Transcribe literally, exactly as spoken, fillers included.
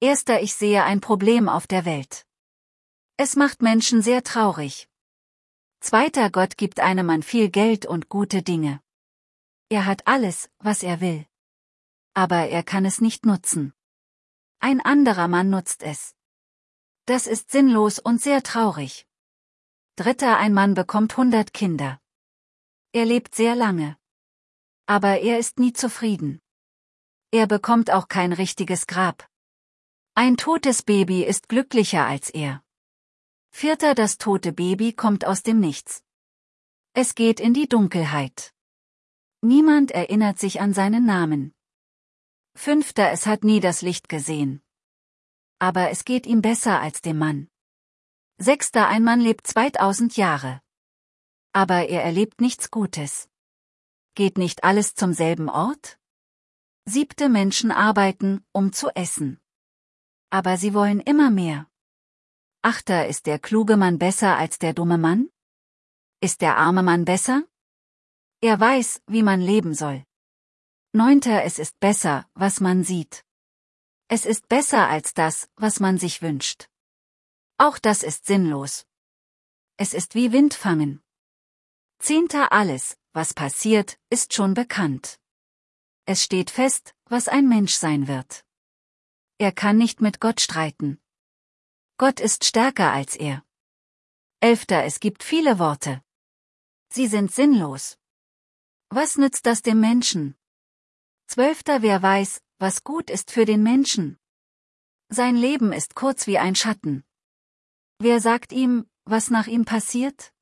Erster, ich sehe ein Problem auf der Welt. Es macht Menschen sehr traurig. Zweiter, Gott gibt einem Mann viel Geld und gute Dinge. Er hat alles, was er will. Aber er kann es nicht nutzen. Ein anderer Mann nutzt es. Das ist sinnlos und sehr traurig. Dritter, ein Mann bekommt hundert Kinder. Er lebt sehr lange. Aber er ist nie zufrieden. Er bekommt auch kein richtiges Grab. Ein totes Baby ist glücklicher als er. Vierter, das tote Baby kommt aus dem Nichts. Es geht in die Dunkelheit. Niemand erinnert sich an seinen Namen. Fünfter, es hat nie das Licht gesehen. Aber es geht ihm besser als dem Mann. Sechster, ein Mann lebt zweitausend Jahre. Aber er erlebt nichts Gutes. Geht nicht alles zum selben Ort? Siebte, Menschen arbeiten, um zu essen. Aber sie wollen immer mehr. Achter, ist der kluge Mann besser als der dumme Mann? Ist der arme Mann besser? Er weiß, wie man leben soll. Neunter, es ist besser, was man sieht. Es ist besser als das, was man sich wünscht. Auch das ist sinnlos. Es ist wie Wind fangen. Zehnter, alles, was passiert, ist schon bekannt. Es steht fest, was ein Mensch sein wird. Er kann nicht mit Gott streiten. Gott ist stärker als er. Elfter, es gibt viele Worte. Sie sind sinnlos. Was nützt das dem Menschen? Zwölfter, wer weiß, was gut ist für den Menschen? Sein Leben ist kurz wie ein Schatten. Wer sagt ihm, was nach ihm passiert?